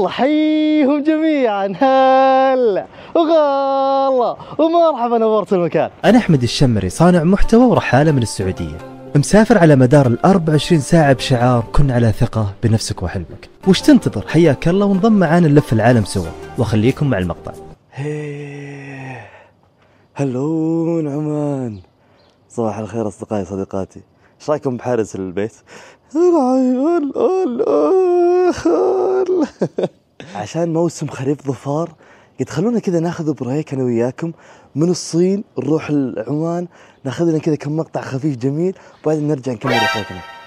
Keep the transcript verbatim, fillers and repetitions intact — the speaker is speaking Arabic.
يلا حيهم جميعا، هلا وغلا ومرحبا، نورت المكان. أنا أحمد الشمري، صانع محتوى ورحالة من السعودية، مسافر على مدار الأربع وعشرين ساعة بشعار كن على ثقة بنفسك وحلمك. وش تنتظر؟ حياك الله وانضم معانا نلف العالم سوا، وخليكم مع المقطع. هيه هلو نعمان، صباح الخير أصدقائي صديقاتي، ايش رايكم بحارس البيت؟ عشان موسم خريف ظفار قد خلونا كذا ناخذ بريك انا وياكم من الصين، نروح لعمان، ناخذ لنا كذا كم مقطع خفيف جميل، وبعدين نرجع نكمل رحلتنا.